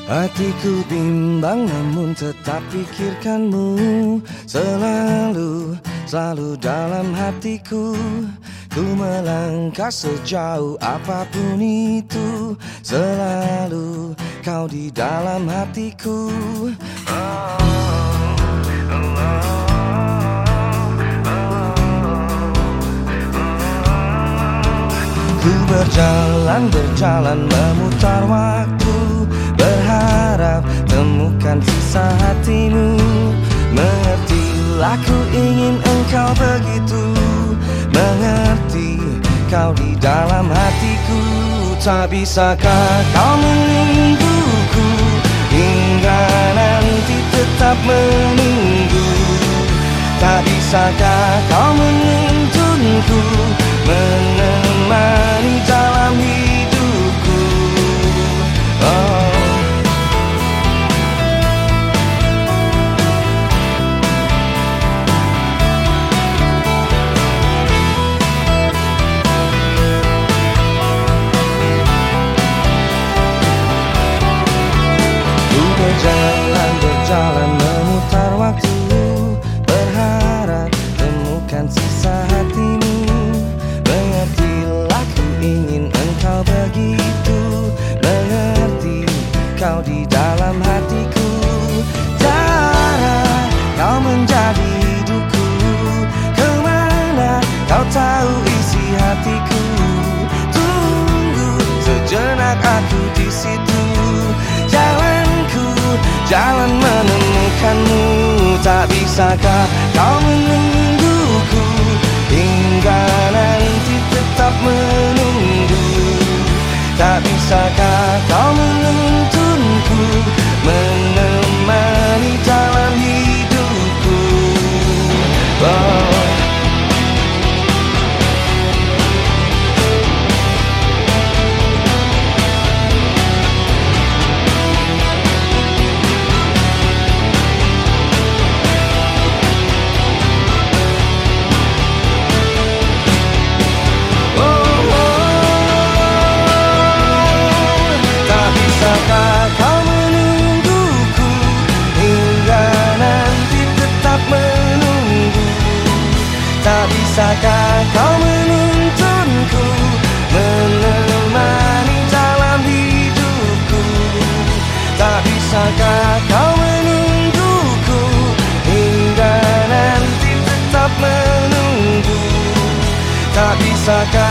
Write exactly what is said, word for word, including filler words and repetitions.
Hatiku bimbang namun tetap pikirkanmu. Selalu, selalu dalam hatiku. Ku melangkah sejauh apapun itu. Selalu kau di dalam hatiku. Oh. Ku berjalan, berjalan memutar waktu, berharap temukan sisa hatimu. Mengertilah ku ingin engkau begitu. Mengerti kau di dalam hatiku. Tak bisakah kau menungguku hingga nanti tetap menunggu. Tak bisakah kau menuntunku menemani dalam hidupku. Oh. Ku berjalan, berjalan memutar waktu, berharap temukan sisa hatimu. Mengertilah ku ingin engkau begitu. Mengerti kau di dalam hatiku. Cara kau menjadi hidupku. Kemana kau tahu isi hatiku. Tunggu sejenak aku di situ. Jalanku, jalan menemukanmu. Tak bisakah kau menungguku hingga nanti tetap menunggu. Tak bisakah kau menuntunku menemani dalam hidupku. Oh. Kau menungguku hingga nanti tetap menunggu. Tak bisakah kau menuntunku menemani dalam hidupku. Tak bisakah kau menungguku hingga nanti tetap menunggu. Tak bisakah